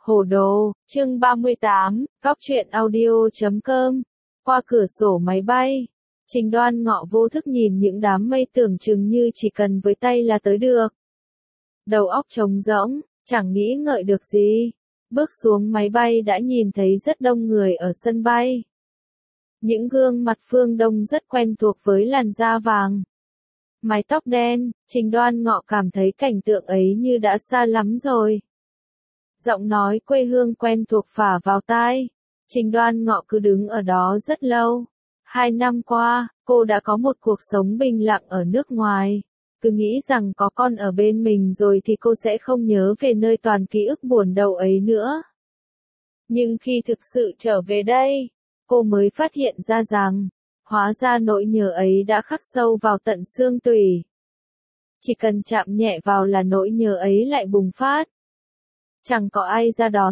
Hồ đồ, chương 38, Góc truyện audio.com. Qua cửa sổ máy bay, Trình Đoan Ngọ vô thức nhìn những đám mây tưởng chừng như chỉ cần với tay là tới được. Đầu óc trống rỗng, chẳng nghĩ ngợi được gì. Bước xuống máy bay đã nhìn thấy rất đông người ở sân bay. Những gương mặt phương Đông rất quen thuộc với làn da vàng, mái tóc đen, Trình Đoan Ngọ cảm thấy cảnh tượng ấy như đã xa lắm rồi. Giọng nói quê hương quen thuộc phả vào tai. Trình Đoan Ngọ cứ đứng ở đó rất lâu. 2 năm qua, cô đã có một cuộc sống bình lặng ở nước ngoài. Cứ nghĩ rằng có con ở bên mình rồi thì cô sẽ không nhớ về nơi toàn ký ức buồn đầu ấy nữa. Nhưng khi thực sự trở về đây, cô mới phát hiện ra rằng, hóa ra nỗi nhớ ấy đã khắc sâu vào tận xương tủy. Chỉ cần chạm nhẹ vào là nỗi nhớ ấy lại bùng phát. Chẳng có ai ra đón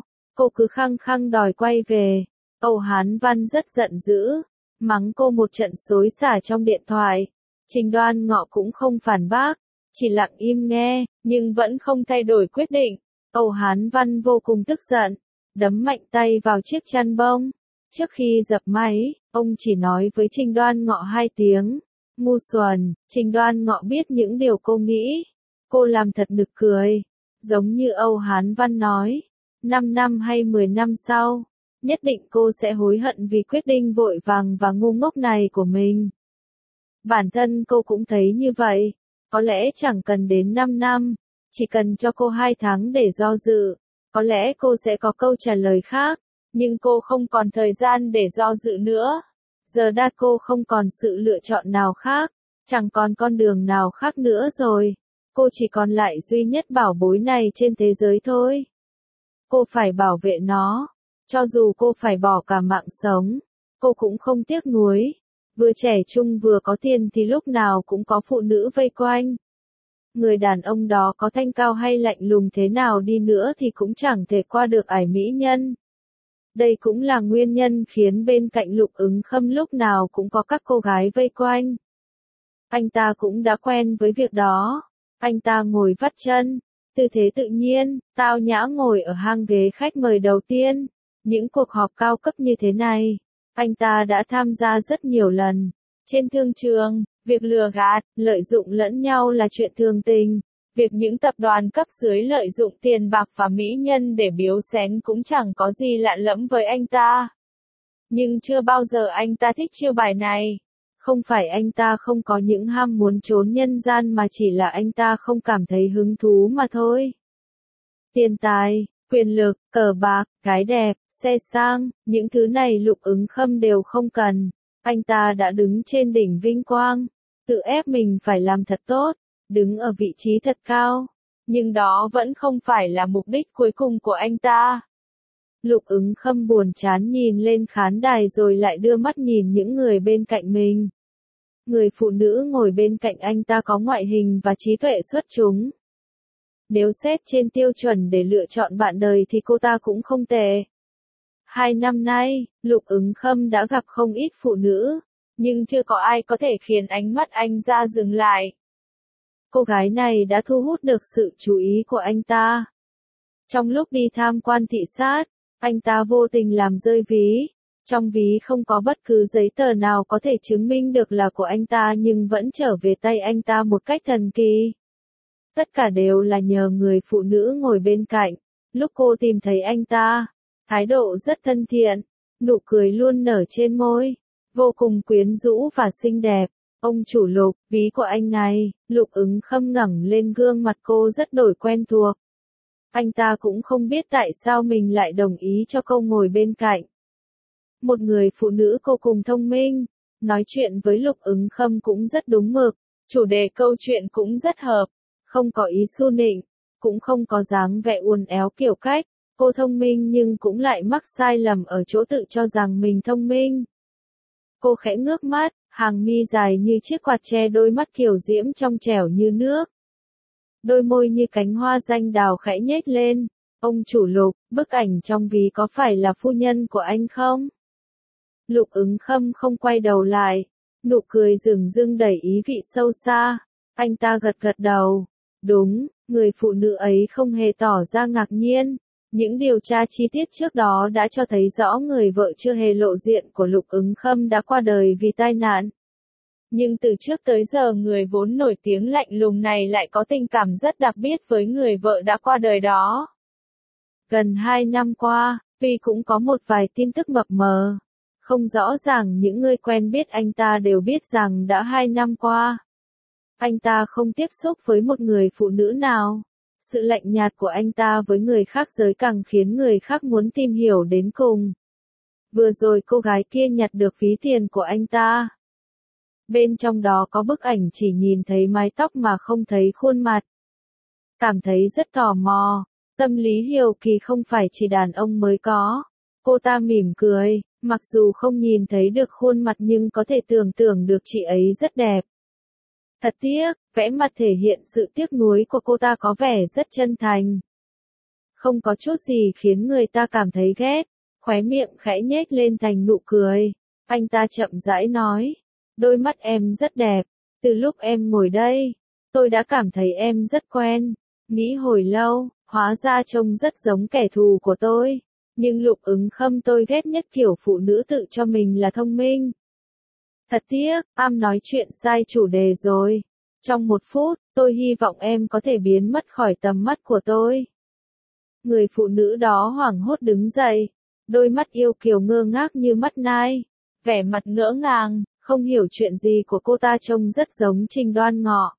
cô cứ khăng khăng đòi quay về. Âu Hán Văn rất giận dữ, mắng cô một trận xối xả trong điện thoại. Trình Đoan Ngọ cũng không phản bác, chỉ lặng im nghe, nhưng vẫn không thay đổi quyết định. Âu Hán Văn vô cùng tức giận, đấm mạnh tay vào chiếc chăn bông. Trước khi dập máy, ông chỉ nói với Trình Đoan Ngọ 2 tiếng. Ngu xuẩn. Trình Đoan Ngọ biết những điều cô nghĩ. Cô làm thật nực cười. Giống như Âu Hán Văn nói, 5 năm hay 10 năm sau, nhất định cô sẽ hối hận vì quyết định vội vàng và ngu ngốc này của mình. Bản thân cô cũng thấy như vậy, có lẽ chẳng cần đến 5 năm, chỉ cần cho cô 2 tháng để do dự, có lẽ cô sẽ có câu trả lời khác, nhưng cô không còn thời gian để do dự nữa. Giờ đây cô không còn sự lựa chọn nào khác, chẳng còn con đường nào khác nữa rồi. Cô chỉ còn lại duy nhất bảo bối này trên thế giới thôi. Cô phải bảo vệ nó. Cho dù cô phải bỏ cả mạng sống, cô cũng không tiếc nuối. Vừa trẻ trung vừa có tiền thì lúc nào cũng có phụ nữ vây quanh. Người đàn ông đó có thanh cao hay lạnh lùng thế nào đi nữa thì cũng chẳng thể qua được ải mỹ nhân. Đây cũng là nguyên nhân khiến bên cạnh Lục Ứng Khâm lúc nào cũng có các cô gái vây quanh. Anh ta cũng đã quen với việc đó. Anh ta ngồi vắt chân, tư thế tự nhiên, tao nhã ngồi ở hang ghế khách mời đầu tiên. Những cuộc họp cao cấp như thế này, anh ta đã tham gia rất nhiều lần. Trên thương trường, việc lừa gạt, lợi dụng lẫn nhau là chuyện thường tình. Việc những tập đoàn cấp dưới lợi dụng tiền bạc và mỹ nhân để biếu xén cũng chẳng có gì lạ lẫm với anh ta. Nhưng chưa bao giờ anh ta thích chiêu bài này. Không phải anh ta không có những ham muốn trốn nhân gian mà chỉ là anh ta không cảm thấy hứng thú mà thôi. Tiền tài, quyền lực, cờ bạc, gái đẹp, xe sang, những thứ này Lục Ứng Khâm đều không cần. Anh ta đã đứng trên đỉnh vinh quang, tự ép mình phải làm thật tốt, đứng ở vị trí thật cao. Nhưng đó vẫn không phải là mục đích cuối cùng của anh ta. Lục Ứng Khâm buồn chán nhìn lên khán đài rồi lại đưa mắt nhìn những người bên cạnh mình. Người phụ nữ ngồi bên cạnh anh ta có ngoại hình và trí tuệ xuất chúng. Nếu xét trên tiêu chuẩn để lựa chọn bạn đời thì cô ta cũng không tệ. 2 năm nay, Lục Ứng Khâm đã gặp không ít phụ nữ, nhưng chưa có ai có thể khiến ánh mắt anh ta dừng lại. Cô gái này đã thu hút được sự chú ý của anh ta. Trong lúc đi tham quan thị sát, anh ta vô tình làm rơi ví. Trong ví không có bất cứ giấy tờ nào có thể chứng minh được là của anh ta nhưng vẫn trở về tay anh ta một cách thần kỳ. Tất cả đều là nhờ người phụ nữ ngồi bên cạnh. Lúc cô tìm thấy anh ta, thái độ rất thân thiện, nụ cười luôn nở trên môi, vô cùng quyến rũ và xinh đẹp. Ông chủ Lục, ví của anh này. Lục Ứng Khâm ngẩng lên gương mặt cô rất đổi quen thuộc. Anh ta cũng không biết tại sao mình lại đồng ý cho cô ngồi bên cạnh. Một người phụ nữ vô cùng thông minh, nói chuyện với Lục Ứng Khâm cũng rất đúng mực, chủ đề câu chuyện cũng rất hợp, không có ý xu nịnh, cũng không có dáng vẻ uốn éo kiểu cách. Cô thông minh nhưng cũng lại mắc sai lầm ở chỗ tự cho rằng mình thông minh. Cô khẽ ngước mắt, hàng mi dài như chiếc quạt che đôi mắt kiều diễm trong trẻo như nước. Đôi môi như cánh hoa danh đào khẽ nhếch lên. Ông chủ Lục, bức ảnh trong ví có phải là phu nhân của anh không? Lục Ứng Khâm không quay đầu lại, nụ cười dửng dưng đầy ý vị sâu xa. Anh ta gật gật đầu. Đúng, người phụ nữ ấy không hề tỏ ra ngạc nhiên, Những điều tra chi tiết trước đó đã cho thấy rõ người vợ chưa hề lộ diện của Lục Ứng Khâm đã qua đời vì tai nạn. Nhưng từ trước tới giờ người vốn nổi tiếng lạnh lùng này lại có tình cảm rất đặc biệt với người vợ đã qua đời đó. Gần 2 năm qua, tuy cũng có một vài tin tức mập mờ, không rõ ràng những người quen biết anh ta đều biết rằng đã 2 năm qua, anh ta không tiếp xúc với một người phụ nữ nào. Sự lạnh nhạt của anh ta với người khác giới càng khiến người khác muốn tìm hiểu đến cùng. Vừa rồi cô gái kia nhặt được ví tiền của anh ta. Bên trong đó có bức ảnh chỉ nhìn thấy mái tóc mà không thấy khuôn mặt. Cảm thấy rất tò mò, tâm lý hiếu kỳ không phải chỉ đàn ông mới có. Cô ta mỉm cười, mặc dù không nhìn thấy được khuôn mặt nhưng có thể tưởng tượng được chị ấy rất đẹp. Thật tiếc, vẻ mặt thể hiện sự tiếc nuối của cô ta có vẻ rất chân thành. Không có chút gì khiến người ta cảm thấy ghét, khóe miệng khẽ nhếch lên thành nụ cười. Anh ta chậm rãi nói, đôi mắt em rất đẹp, từ lúc em ngồi đây, tôi đã cảm thấy em rất quen. Nghĩ hồi lâu, hóa ra trông rất giống kẻ thù của tôi. Nhưng Lục Ứng Khâm tôi ghét nhất kiểu phụ nữ tự cho mình là thông minh. Thật tiếc, nói chuyện sai chủ đề rồi. Trong 1 phút, tôi hy vọng em có thể biến mất khỏi tầm mắt của tôi. Người phụ nữ đó hoảng hốt đứng dậy, đôi mắt yêu kiều ngơ ngác như mắt nai, vẻ mặt ngỡ ngàng, không hiểu chuyện gì của cô ta trông rất giống Trình Đoan Ngọ.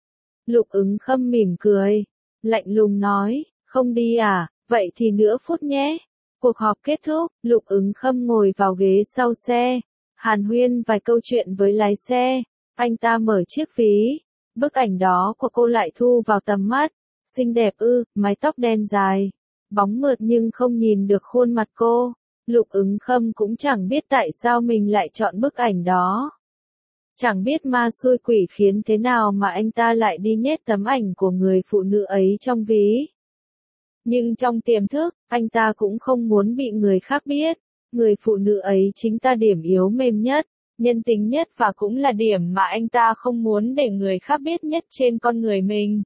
Lục Ứng Khâm mỉm cười, lạnh lùng nói, không đi à, vậy thì nửa phút nhé. Cuộc họp kết thúc, Lục Ứng Khâm ngồi vào ghế sau xe, hàn huyên vài câu chuyện với lái xe. Anh ta mở chiếc ví, bức ảnh đó của cô lại thu vào tầm mắt. Xinh đẹp ư, mái tóc đen dài, bóng mượt nhưng không nhìn được khuôn mặt cô. Lục Ứng Khâm cũng chẳng biết tại sao mình lại chọn bức ảnh đó. Chẳng biết ma xui quỷ khiến thế nào mà anh ta lại đi nhét tấm ảnh của người phụ nữ ấy trong ví. Nhưng trong tiềm thức, anh ta cũng không muốn bị người khác biết. Người phụ nữ ấy chính là điểm yếu mềm nhất, nhân tính nhất và cũng là điểm mà anh ta không muốn để người khác biết nhất trên con người mình.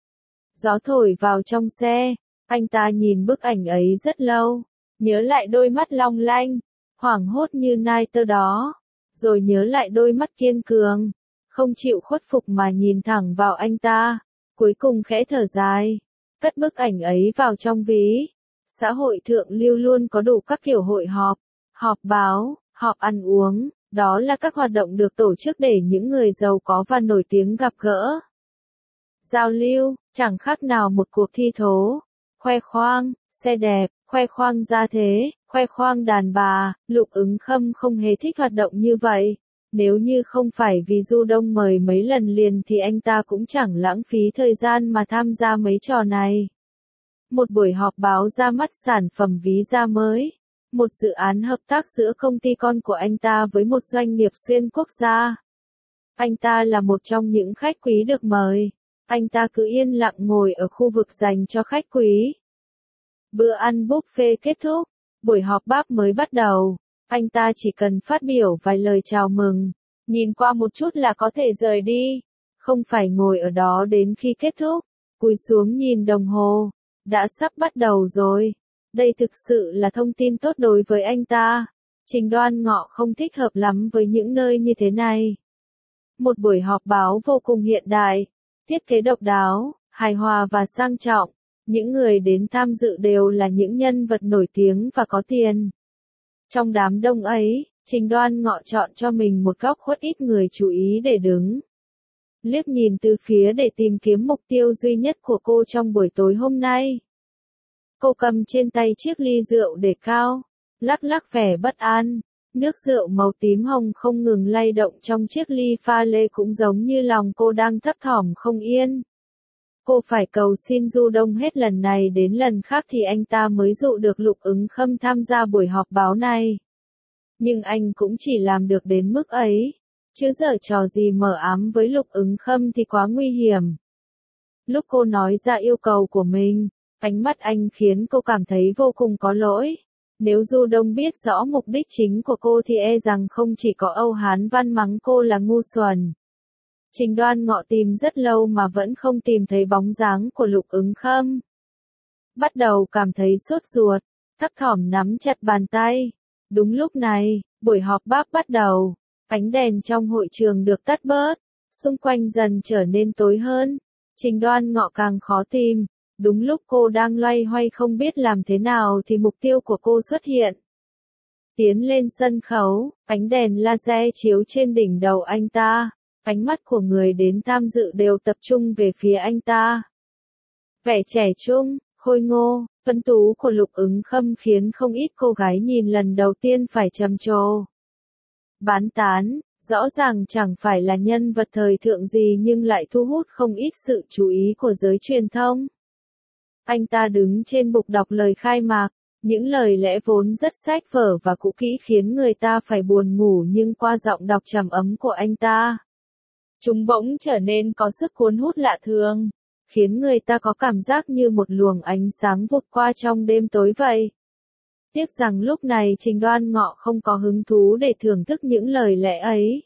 Gió thổi vào trong xe, anh ta nhìn bức ảnh ấy rất lâu, nhớ lại đôi mắt long lanh, hoảng hốt như nai tơ đó, rồi nhớ lại đôi mắt kiên cường, không chịu khuất phục mà nhìn thẳng vào anh ta, cuối cùng khẽ thở dài, cất bức ảnh ấy vào trong ví. Xã hội thượng lưu luôn có đủ các kiểu hội họp, họp báo, họp ăn uống, đó là các hoạt động được tổ chức để những người giàu có và nổi tiếng gặp gỡ. Giao lưu, chẳng khác nào một cuộc thi thố, khoe khoang, xe đẹp, khoe khoang gia thế, khoe khoang đàn bà. Lục Ứng Khâm không hề thích hoạt động như vậy. Nếu như không phải vì Du Đông mời mấy lần liền thì anh ta cũng chẳng lãng phí thời gian mà tham gia mấy trò này. Một buổi họp báo ra mắt sản phẩm ví da mới, một dự án hợp tác giữa công ty con của anh ta với một doanh nghiệp xuyên quốc gia. Anh ta là một trong những khách quý được mời. Anh ta cứ yên lặng ngồi ở khu vực dành cho khách quý. Bữa ăn buffet kết thúc, buổi họp báo mới bắt đầu. Anh ta chỉ cần phát biểu vài lời chào mừng, nhìn qua một chút là có thể rời đi, không phải ngồi ở đó đến khi kết thúc. Cúi xuống nhìn đồng hồ, đã sắp bắt đầu rồi. Đây thực sự là thông tin tốt đối với anh ta. Trình Đoan Ngọ không thích hợp lắm với những nơi như thế này. Một buổi họp báo vô cùng hiện đại, thiết kế độc đáo, hài hòa và sang trọng. Những người đến tham dự đều là những nhân vật nổi tiếng và có tiền. Trong đám đông ấy, Trình Đoan Ngọ chọn cho mình một góc khuất ít người chú ý để đứng. Liếc nhìn từ phía để tìm kiếm mục tiêu duy nhất của cô trong buổi tối hôm nay. Cô cầm trên tay chiếc ly rượu để cao, lắc lắc vẻ bất an. Nước rượu màu tím hồng không ngừng lay động trong chiếc ly pha lê cũng giống như lòng cô đang thấp thỏm không yên. Cô phải cầu xin Du Đông hết lần này đến lần khác thì anh ta mới dụ được Lục Ứng Khâm tham gia buổi họp báo này. Nhưng anh cũng chỉ làm được đến mức ấy, chứ giở trò gì mờ ám với Lục Ứng Khâm thì quá nguy hiểm. Lúc cô nói ra yêu cầu của mình, ánh mắt anh khiến cô cảm thấy vô cùng có lỗi. Nếu Du Đông biết rõ mục đích chính của cô thì e rằng không chỉ có Âu Hán Văn mắng cô là ngu xuẩn. Trình Đoan Ngọ tìm rất lâu mà vẫn không tìm thấy bóng dáng của Lục Ứng Khâm. bắt đầu cảm thấy sốt ruột, thấp thỏm nắm chặt bàn tay. Đúng lúc này, buổi họp báo bắt đầu, ánh đèn trong hội trường được tắt bớt, xung quanh dần trở nên tối hơn. Trình Đoan Ngọ càng khó tìm, đúng lúc cô đang loay hoay không biết làm thế nào thì mục tiêu của cô xuất hiện. Tiến lên sân khấu, ánh đèn laser chiếu trên đỉnh đầu anh ta, ánh mắt của người đến tham dự đều tập trung về phía anh ta. Vẻ trẻ trung, khôi ngô, tuấn tú của Lục Ứng Khâm khiến không ít cô gái nhìn lần đầu tiên phải trầm trồ. Bán tán, rõ ràng chẳng phải là nhân vật thời thượng gì nhưng lại thu hút không ít sự chú ý của giới truyền thông. Anh ta đứng trên bục đọc lời khai mạc, những lời lẽ vốn rất sách vở và cũ kỹ khiến người ta phải buồn ngủ nhưng qua giọng đọc trầm ấm của anh ta, chúng bỗng trở nên có sức cuốn hút lạ thường, khiến người ta có cảm giác như một luồng ánh sáng vụt qua trong đêm tối vậy. Tiếc rằng lúc này Trình Đoan Ngọ không có hứng thú để thưởng thức những lời lẽ ấy.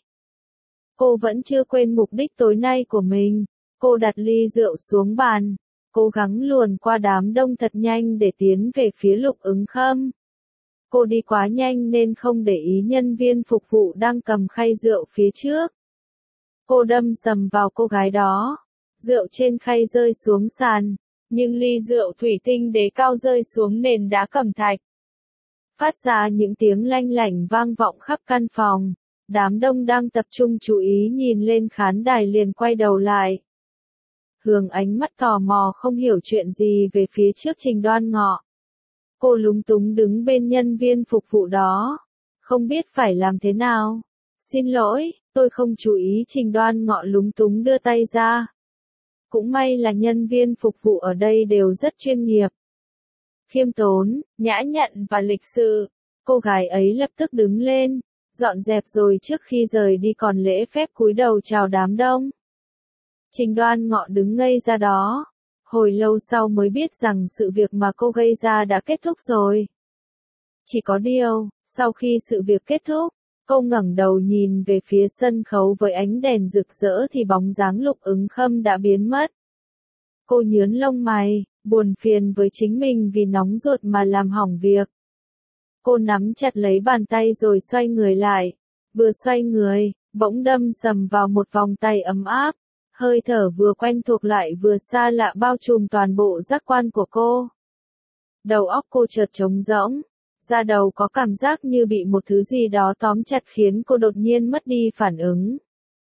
Cô vẫn chưa quên mục đích tối nay của mình, cô đặt ly rượu xuống bàn, cố gắng luồn qua đám đông thật nhanh để tiến về phía Lục Ứng Khâm. Cô đi quá nhanh nên không để ý nhân viên phục vụ đang cầm khay rượu phía trước. Cô đâm sầm vào cô gái đó, rượu trên khay rơi xuống sàn, nhưng ly rượu thủy tinh đế cao rơi xuống nền đá cẩm thạch. Phát ra những tiếng lanh lảnh vang vọng khắp căn phòng, đám đông đang tập trung chú ý nhìn lên khán đài liền quay đầu lại. Hướng ánh mắt tò mò không hiểu chuyện gì về phía trước Trình Đoan Ngọ. Cô lúng túng đứng bên nhân viên phục vụ đó, không biết phải làm thế nào. Xin lỗi, tôi không chú ý. Trình Đoan Ngọ lúng túng đưa tay ra. Cũng may là nhân viên phục vụ ở đây đều rất chuyên nghiệp, khiêm tốn, nhã nhặn và lịch sự. Cô gái ấy lập tức đứng lên, dọn dẹp rồi trước khi rời đi còn lễ phép cúi đầu chào đám đông. Trình Đoan Ngọ đứng ngây ra đó, hồi lâu sau mới biết rằng sự việc mà cô gây ra đã kết thúc rồi. Chỉ có điều, sau khi sự việc kết thúc, cô ngẩng đầu nhìn về phía sân khấu với ánh đèn rực rỡ thì bóng dáng Lục Ứng Khâm đã biến mất. Cô nhướng lông mày, buồn phiền với chính mình vì nóng ruột mà làm hỏng việc. Cô nắm chặt lấy bàn tay rồi xoay người lại. Vừa xoay người, bỗng đâm sầm vào một vòng tay ấm áp. Hơi thở vừa quen thuộc lại vừa xa lạ bao trùm toàn bộ giác quan của cô. Đầu óc cô chợt trống rỗng. Da đầu có cảm giác như bị một thứ gì đó tóm chặt khiến cô đột nhiên mất đi phản ứng.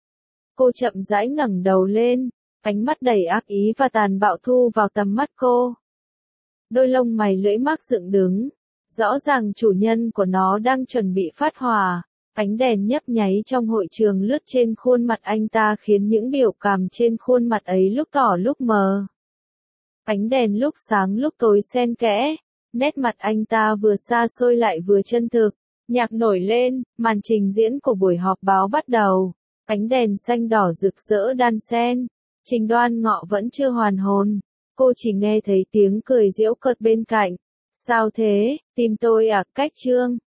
Cô chậm rãi ngẩng đầu lên, ánh mắt đầy ác ý và tàn bạo thu vào tầm mắt cô. Đôi lông mày lưỡi mác dựng đứng, rõ ràng chủ nhân của nó đang chuẩn bị phát hỏa. Ánh đèn nhấp nháy trong hội trường lướt trên khuôn mặt anh ta khiến những biểu cảm trên khuôn mặt ấy lúc tỏ lúc mờ. Ánh đèn lúc sáng lúc tối xen kẽ, nét mặt anh ta vừa xa xôi lại vừa chân thực. Nhạc nổi lên, màn trình diễn của buổi họp báo bắt đầu. Ánh đèn xanh đỏ rực rỡ đan xen. Trình Đoan Ngọ vẫn chưa hoàn hồn. Cô chỉ nghe thấy tiếng cười giễu cợt bên cạnh. Sao thế, tìm tôi à, Cách Trương?